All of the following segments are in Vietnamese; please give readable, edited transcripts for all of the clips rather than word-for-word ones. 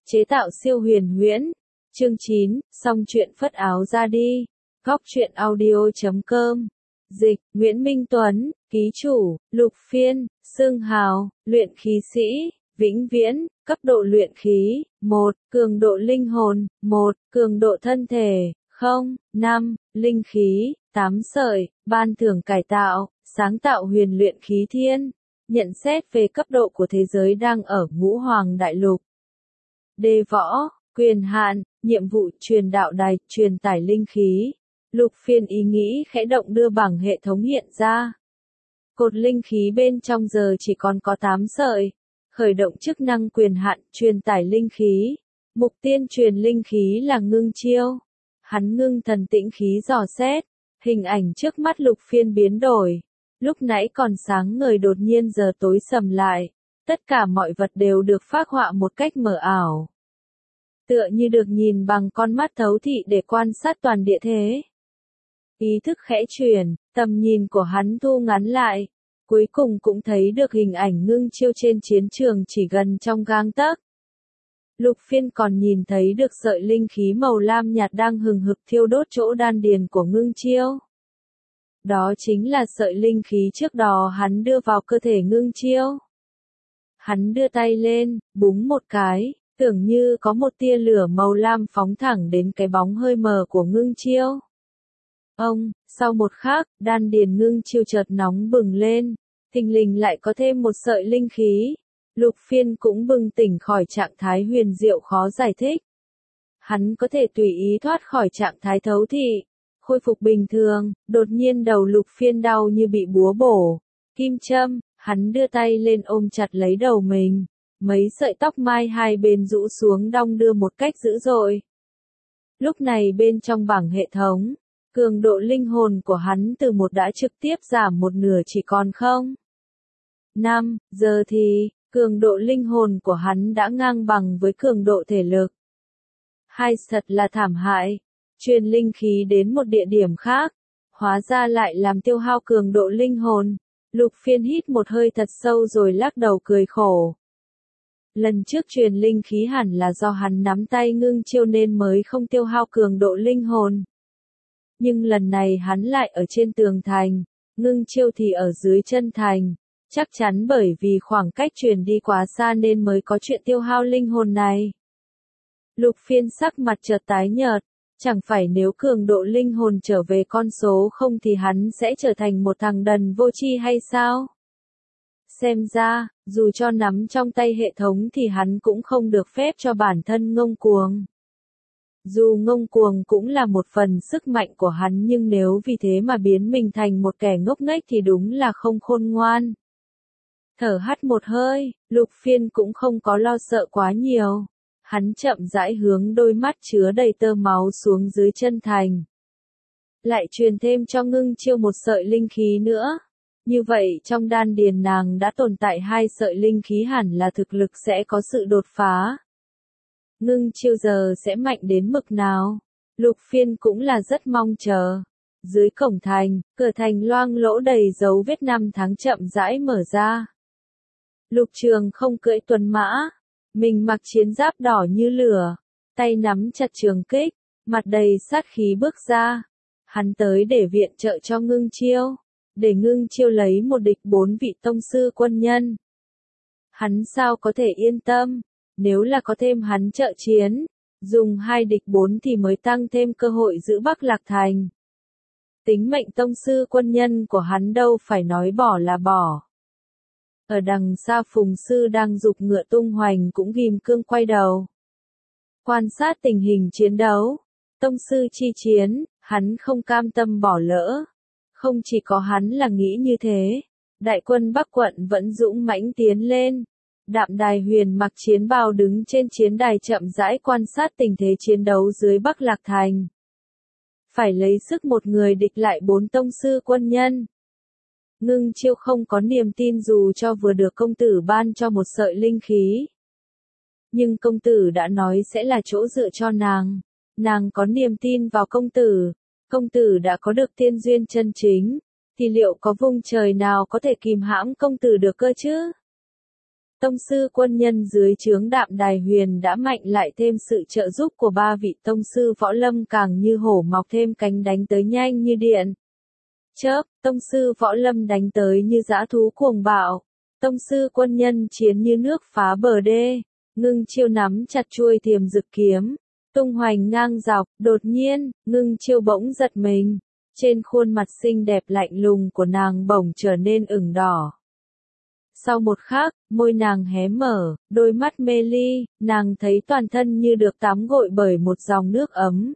chế tạo siêu huyền huyễn. Chương 9, xong chuyện phất áo ra đi. Góc truyện audio.com. Dịch, Nguyễn Minh Tuấn, ký chủ, Lục Phiên, xưng hào, luyện khí sĩ, vĩnh viễn, cấp độ luyện khí, 1, cường độ linh hồn, 1, cường độ thân thể, 0, 5, linh khí, 8 sợi, ban thưởng cải tạo, sáng tạo huyền luyện khí thiên. Nhận xét về cấp độ của thế giới đang ở Ngũ Hoàng Đại Lục. Đề võ, quyền hạn, nhiệm vụ truyền đạo đài, truyền tải linh khí. Lục Phiên ý nghĩ khẽ động đưa bảng hệ thống hiện ra. Cột linh khí bên trong giờ chỉ còn có 8 sợi. Khởi động chức năng quyền hạn, truyền tải linh khí. Mục tiên truyền linh khí là ngưng chiêu. Hắn ngưng thần tĩnh khí dò xét. Hình ảnh trước mắt Lục Phiên biến đổi. Lúc nãy còn sáng ngời đột nhiên giờ tối sầm lại. Tất cả mọi vật đều được phác họa một cách mờ ảo. Tựa như được nhìn bằng con mắt thấu thị để quan sát toàn địa thế. Ý thức khẽ chuyển, tầm nhìn của hắn thu ngắn lại. Cuối cùng cũng thấy được hình ảnh ngưng chiêu trên chiến trường chỉ gần trong gang tấc. Lục Phiên còn nhìn thấy được sợi linh khí màu lam nhạt đang hừng hực thiêu đốt chỗ đan điền của ngưng chiêu. Đó chính là sợi linh khí trước đó hắn đưa vào cơ thể ngưng chiêu. Hắn đưa tay lên, búng một cái, tưởng như có một tia lửa màu lam phóng thẳng đến cái bóng hơi mờ của ngưng chiêu. Sau một khắc, đan điền ngưng chiêu chợt nóng bừng lên, thình lình lại có thêm một sợi linh khí. Lục Phiên cũng bừng tỉnh khỏi trạng thái huyền diệu khó giải thích. Hắn có thể tùy ý thoát khỏi trạng thái thấu thị, khôi phục bình thường, đột nhiên đầu Lục Phiên đau như bị búa bổ, kim châm, hắn đưa tay lên ôm chặt lấy đầu mình, mấy sợi tóc mai hai bên rũ xuống đong đưa một cách dữ dội. Lúc này bên trong bảng hệ thống, cường độ linh hồn của hắn từ 1 đã trực tiếp giảm 1/2 chỉ còn 0. 5, giờ thì, cường độ linh hồn của hắn đã ngang bằng với cường độ thể lực. Hai thật là thảm hại. Truyền linh khí đến một địa điểm khác, hóa ra lại làm tiêu hao cường độ linh hồn. Lục Phiên hít một hơi thật sâu rồi lắc đầu cười khổ. Lần trước truyền linh khí hẳn là do hắn nắm tay ngưng chiêu nên mới không tiêu hao cường độ linh hồn. Nhưng lần này hắn lại ở trên tường thành, ngưng chiêu thì ở dưới chân thành. Chắc chắn bởi vì khoảng cách truyền đi quá xa nên mới có chuyện tiêu hao linh hồn này. Lục Phiên sắc mặt chợt tái nhợt. Chẳng phải nếu cường độ linh hồn trở về con số 0 thì hắn sẽ trở thành một thằng đần vô tri hay sao? Xem ra, dù cho nắm trong tay hệ thống thì hắn cũng không được phép cho bản thân ngông cuồng. Dù ngông cuồng cũng là một phần sức mạnh của hắn nhưng nếu vì thế mà biến mình thành một kẻ ngốc nghếch thì đúng là không khôn ngoan. Thở hắt một hơi, Lục Phiên cũng không có lo sợ quá nhiều. Hắn chậm rãi hướng đôi mắt chứa đầy tơ máu xuống dưới chân thành. Lại truyền thêm cho ngưng chiêu một sợi linh khí nữa. Như vậy trong đan điền nàng đã tồn tại 2 sợi linh khí hẳn là thực lực sẽ có sự đột phá. Ngưng chiêu giờ sẽ mạnh đến mực nào? Lục Phiên cũng là rất mong chờ. Dưới cổng thành, cửa thành loang lỗ đầy dấu vết 5 tháng chậm rãi mở ra. Lục Trường không cưỡi tuần mã. Mình mặc chiến giáp đỏ như lửa, tay nắm chặt trường kích, mặt đầy sát khí bước ra. Hắn tới để viện trợ cho ngưng chiêu, để ngưng chiêu lấy một địch 4 vị tông sư quân nhân. Hắn sao có thể yên tâm, nếu là có thêm hắn trợ chiến, dùng 2 địch 4 thì mới tăng thêm cơ hội giữ Bắc Lạc Thành. Tính mệnh tông sư quân nhân của hắn đâu phải nói bỏ là bỏ. Ở đằng xa Phùng Sư đang giục ngựa tung hoành cũng ghim cương quay đầu. Quan sát tình hình chiến đấu. Tông sư chi chiến, hắn không cam tâm bỏ lỡ. Không chỉ có hắn là nghĩ như thế. Đại quân Bắc quận vẫn dũng mãnh tiến lên. Đạm Đài Huyền mặc chiến bào đứng trên chiến đài chậm rãi quan sát tình thế chiến đấu dưới Bắc Lạc Thành. Phải lấy sức một người địch lại 4 tông sư quân nhân. Ngưng chiêu không có niềm tin dù cho vừa được công tử ban cho một sợi linh khí. Nhưng công tử đã nói sẽ là chỗ dựa cho nàng. Nàng có niềm tin vào công tử đã có được tiên duyên chân chính. Thì liệu có vung trời nào có thể kìm hãm công tử được cơ chứ? Tông sư quân nhân dưới trướng Đạm Đài Huyền đã mạnh lại thêm sự trợ giúp của ba vị tông sư võ lâm càng như hổ mọc thêm cánh đánh tới nhanh như điện chớp, tông sư võ lâm đánh tới như dã thú cuồng bạo, tông sư quân nhân chiến như nước phá bờ đê, Ngưng Chiêu nắm chặt chuôi Thiềm Dực kiếm, tung hoành ngang dọc, đột nhiên, Ngưng Chiêu bỗng giật mình, trên khuôn mặt xinh đẹp lạnh lùng của nàng bỗng trở nên ửng đỏ. Sau một khắc, môi nàng hé mở, đôi mắt mê ly, nàng thấy toàn thân như được tắm gội bởi một dòng nước ấm.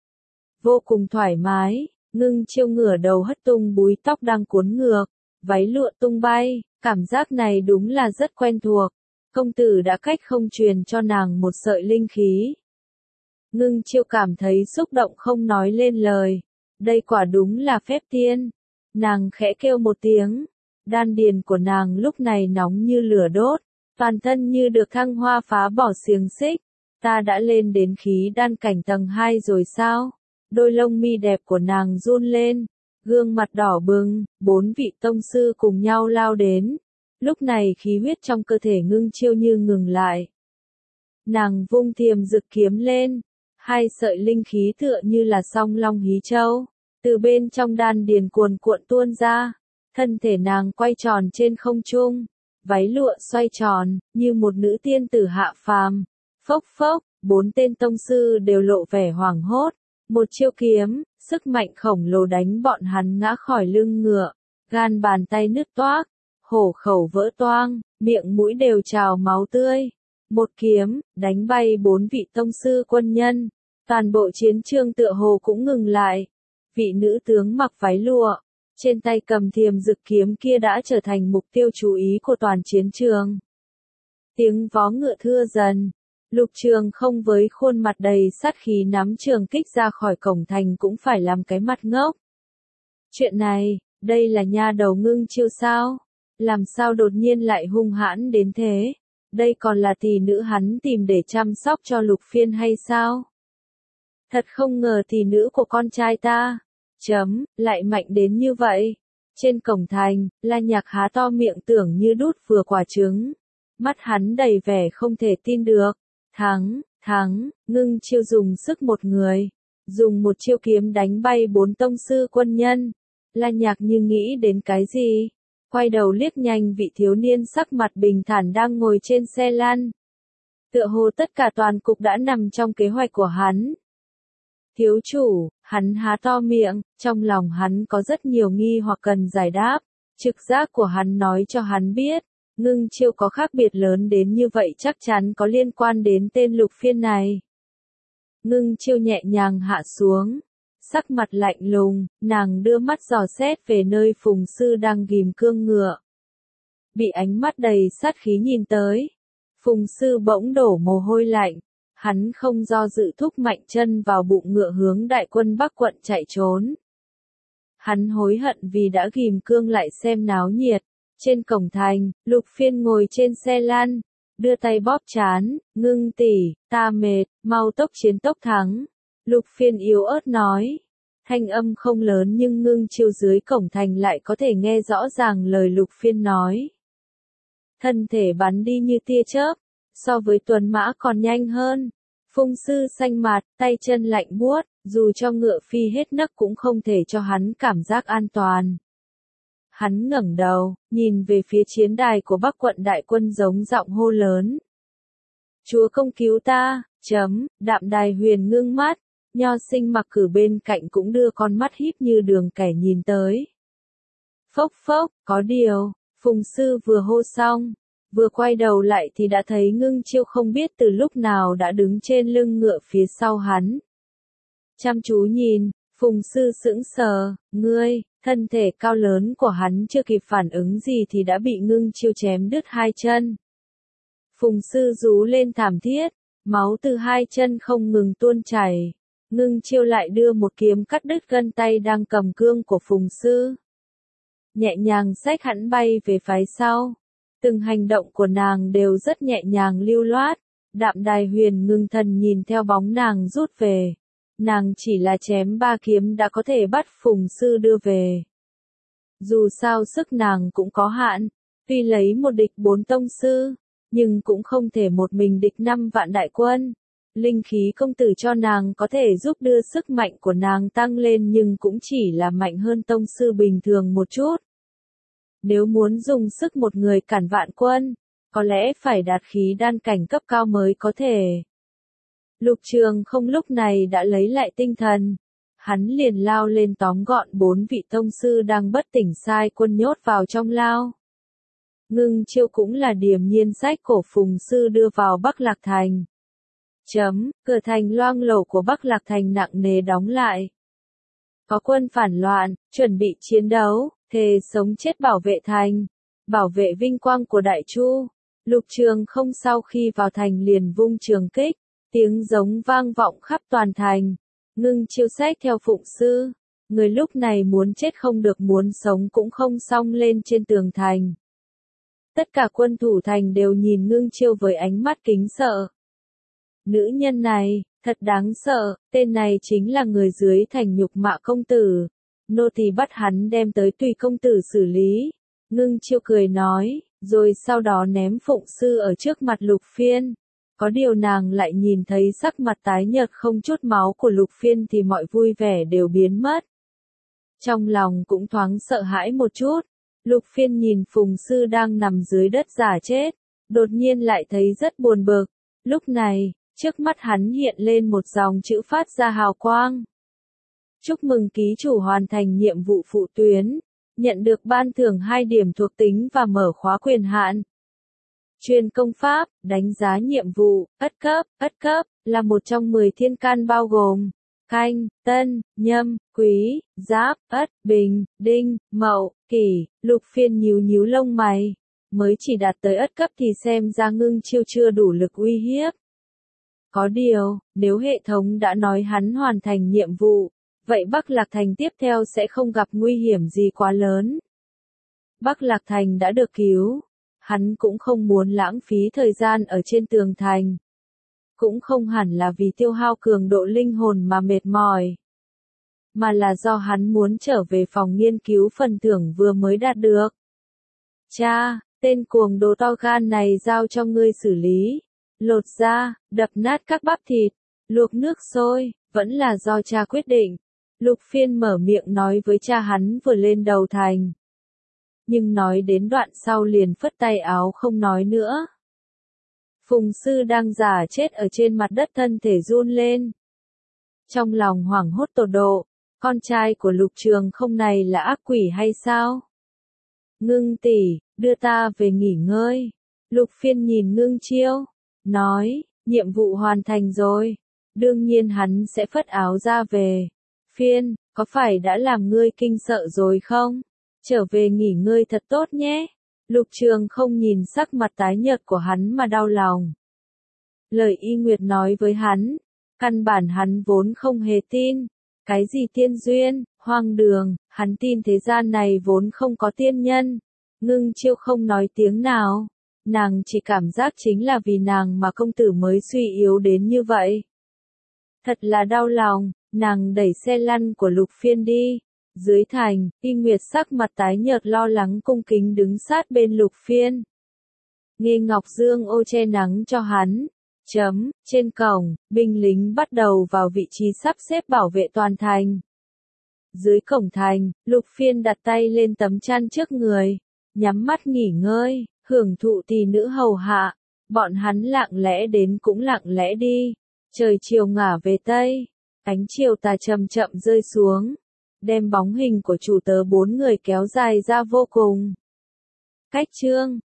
Vô cùng thoải mái, Ngưng Chiêu ngửa đầu hất tung búi tóc đang cuốn ngược, váy lụa tung bay, cảm giác này đúng là rất quen thuộc. Công tử đã cách không truyền cho nàng một sợi linh khí. Ngưng Chiêu cảm thấy xúc động không nói lên lời. Đây quả đúng là phép tiên. Nàng khẽ kêu một tiếng. Đan điền của nàng lúc này nóng như lửa đốt. Toàn thân như được thăng hoa phá bỏ xiềng xích. Ta đã lên đến khí đan cảnh tầng 2 rồi sao? Đôi lông mi đẹp của nàng run lên. Gương mặt đỏ bừng, 4 vị tông sư cùng nhau lao đến. Lúc này khí huyết trong cơ thể Ngưng Chiêu như ngừng lại. Nàng vung Thiềm Dực kiếm lên, hai sợi linh khí tựa như là song long hí châu, từ bên trong đan điền cuồn cuộn tuôn ra, thân thể nàng quay tròn trên không trung, váy lụa xoay tròn, như một nữ tiên tử hạ phàm. Phốc phốc, 4 tên tông sư đều lộ vẻ hoảng hốt, một chiêu kiếm, sức mạnh khổng lồ đánh bọn hắn ngã khỏi lưng ngựa, gan bàn tay nứt toác. Hổ khẩu vỡ toang, miệng mũi đều trào máu tươi. Một kiếm, đánh bay 4 vị tông sư quân nhân. Toàn bộ chiến trường tựa hồ cũng ngừng lại. Vị nữ tướng mặc váy lụa, trên tay cầm Thiềm Dực kiếm kia đã trở thành mục tiêu chú ý của toàn chiến trường. Tiếng vó ngựa thưa dần. Lục Trường Không với khuôn mặt đầy sát khí nắm trường kích ra khỏi cổng thành cũng phải làm cái mặt ngốc. Chuyện này, đây là nha đầu Ngưng Chiêu sao? Làm sao đột nhiên lại hung hãn đến thế? Đây còn là tỷ nữ hắn tìm để chăm sóc cho Lục Phiên hay sao? Thật không ngờ tỷ nữ của con trai ta, lại mạnh đến như vậy. Trên cổng thành, La Nhạc há to miệng tưởng như đút vừa quả trứng. Mắt hắn đầy vẻ không thể tin được. Thắng, Ngưng Chiêu dùng sức một người. Dùng một chiêu kiếm đánh bay 4 tông sư quân nhân. La Nhạc như nghĩ đến cái gì? Quay đầu liếc nhanh vị thiếu niên sắc mặt bình thản đang ngồi trên xe lăn. Tựa hồ tất cả toàn cục đã nằm trong kế hoạch của hắn. Thiếu chủ, hắn há to miệng, trong lòng hắn có rất nhiều nghi hoặc cần giải đáp. Trực giác của hắn nói cho hắn biết, Ngưng Chiêu có khác biệt lớn đến như vậy chắc chắn có liên quan đến tên Lục Phiên này. Ngưng Chiêu nhẹ nhàng hạ xuống. Sắc mặt lạnh lùng, nàng đưa mắt dò xét về nơi Phùng Sư đang ghìm cương ngựa. Bị ánh mắt đầy sát khí nhìn tới. Phùng Sư bỗng đổ mồ hôi lạnh. Hắn không do dự thúc mạnh chân vào bụng ngựa hướng đại quân Bắc quận chạy trốn. Hắn hối hận vì đã ghìm cương lại xem náo nhiệt. Trên cổng thành, Lục Phiên ngồi trên xe lăn, đưa tay bóp trán, Ngưng tỷ, ta mệt, mau tốc chiến tốc thắng. Lục Phiên yếu ớt nói. Thanh âm không lớn nhưng Ngưng Chiêu dưới cổng thành lại có thể nghe rõ ràng lời Lục Phiên nói. Thân thể bắn đi như tia chớp, so với tuấn mã còn nhanh hơn. Phùng Sư xanh mặt, tay chân lạnh buốt, dù cho ngựa phi hết nấc cũng không thể cho hắn cảm giác an toàn. Hắn ngẩng đầu, nhìn về phía chiến đài của Bắc quận đại quân giống giọng hô lớn. Chúa công cứu ta, Đạm Đài Huyền ngưng mắt. Nho Sinh mặc cử bên cạnh cũng đưa con mắt híp như đường kẻ nhìn tới. Phốc phốc, có điều, Phùng Sư vừa hô xong, vừa quay đầu lại thì đã thấy Ngưng Chiêu không biết từ lúc nào đã đứng trên lưng ngựa phía sau hắn. Chăm chú nhìn, Phùng Sư sững sờ, thân thể cao lớn của hắn chưa kịp phản ứng gì thì đã bị Ngưng Chiêu chém đứt hai chân. Phùng Sư rú lên thảm thiết, máu từ hai chân không ngừng tuôn chảy. Ngưng Chiêu lại đưa một kiếm cắt đứt gân tay đang cầm cương của Phùng Sư. Nhẹ nhàng xách hắn bay về phía sau. Từng hành động của nàng đều rất nhẹ nhàng lưu loát. Đạm Đài Huyền ngưng thần nhìn theo bóng nàng rút về. Nàng chỉ là chém 3 kiếm đã có thể bắt Phùng Sư đưa về. Dù sao sức nàng cũng có hạn. Tuy lấy một địch 4 tông sư, nhưng cũng không thể một mình địch 5 vạn đại quân. Linh khí công tử cho nàng có thể giúp đưa sức mạnh của nàng tăng lên nhưng cũng chỉ là mạnh hơn tông sư bình thường một chút. Nếu muốn dùng sức một người cản vạn quân, có lẽ phải đạt khí đan cảnh cấp cao mới có thể. Lục Trường Không lúc này đã lấy lại tinh thần. Hắn liền lao lên tóm gọn 4 vị tông sư đang bất tỉnh sai quân nhốt vào trong lao. Ngưng Chiêu cũng là điềm nhiên sách cổ Phùng Sư đưa vào Bắc Lạc Thành. Cửa thành loang lổ của Bắc Lạc Thành nặng nề đóng lại. Có quân phản loạn, chuẩn bị chiến đấu, thề sống chết bảo vệ thành, bảo vệ vinh quang của Đại Chu. Lục Trường Không sau khi vào thành liền vung trường kích, tiếng giống vang vọng khắp toàn thành. Ngưng Chiêu xách theo Phụng Sư, người lúc này muốn chết không được muốn sống cũng không xong lên trên tường thành. Tất cả quân thủ thành đều nhìn Ngưng Chiêu với ánh mắt kính sợ. Nữ nhân này, thật đáng sợ, tên này chính là người dưới thành nhục mạ công tử. Nô tỳ bắt hắn đem tới tùy công tử xử lý. Ngưng Chiêu cười nói, rồi sau đó ném Phụng Sư ở trước mặt Lục Phiên. Có điều nàng lại nhìn thấy sắc mặt tái nhợt không chút máu của Lục Phiên thì mọi vui vẻ đều biến mất. Trong lòng cũng thoáng sợ hãi một chút. Lục Phiên nhìn Phùng Sư đang nằm dưới đất giả chết, đột nhiên lại thấy rất buồn bực. Lúc này, trước mắt hắn hiện lên một dòng chữ phát ra hào quang. Chúc mừng ký chủ hoàn thành nhiệm vụ phụ tuyến, nhận được ban thưởng 2 điểm thuộc tính và mở khóa quyền hạn. Truyền công pháp, đánh giá nhiệm vụ, ất cấp, là một trong 10 thiên can bao gồm Canh, Tân, Nhâm, Quý, Giáp, Ất, Bình, Đinh, Mậu, Kỷ. Lục Phiên nhíu lông mày, mới chỉ đạt tới ất cấp thì xem ra Ngưng Chiêu chưa đủ lực uy hiếp. Có điều, nếu hệ thống đã nói hắn hoàn thành nhiệm vụ, vậy Bắc Lạc Thành tiếp theo sẽ không gặp nguy hiểm gì quá lớn. Bắc Lạc Thành đã được cứu, hắn cũng không muốn lãng phí thời gian ở trên tường thành. Cũng không hẳn là vì tiêu hao cường độ linh hồn mà mệt mỏi, mà là do hắn muốn trở về phòng nghiên cứu phần thưởng vừa mới đạt được. Cha, tên cuồng đồ to gan này giao cho ngươi xử lý. Lột da, đập nát các bắp thịt, luộc nước sôi, vẫn là do cha quyết định. Lục Phiên mở miệng nói với cha hắn vừa lên đầu thành. Nhưng nói đến đoạn sau liền phất tay áo không nói nữa. Phùng Sư đang giả chết ở trên mặt đất thân thể run lên. Trong lòng hoảng hốt tột độ, con trai của Lục Trường Không này là ác quỷ hay sao? Ngưng tỷ, đưa ta về nghỉ ngơi. Lục Phiên nhìn Ngưng Chiêu, nói, nhiệm vụ hoàn thành rồi. Đương nhiên hắn sẽ phất áo ra về. Phiên, có phải đã làm ngươi kinh sợ rồi không? Trở về nghỉ ngơi thật tốt nhé. Lục Trường Không nhìn sắc mặt tái nhợt của hắn mà đau lòng. Lời Y Nguyệt nói với hắn, căn bản hắn vốn không hề tin. Cái gì tiên duyên, hoang đường, hắn tin thế gian này vốn không có tiên nhân. Ngưng Chiêu không nói tiếng nào. Nàng chỉ cảm giác chính là vì nàng mà công tử mới suy yếu đến như vậy. Thật là đau lòng, nàng đẩy xe lăn của Lục Phiên đi. Dưới thành, Y Nguyệt sắc mặt tái nhợt lo lắng cung kính đứng sát bên Lục Phiên. Nghê Ngọc Dương ô che nắng cho hắn. Trên cổng, binh lính bắt đầu vào vị trí sắp xếp bảo vệ toàn thành. Dưới cổng thành, Lục Phiên đặt tay lên tấm chăn trước người, nhắm mắt nghỉ ngơi, hưởng thụ tỷ nữ hầu hạ. Bọn hắn lặng lẽ đến cũng lặng lẽ đi. Trời chiều ngả về tây, ánh chiều tà chậm chậm rơi xuống, đem bóng hình của chủ tớ 4 người kéo dài ra vô cùng. Cách chương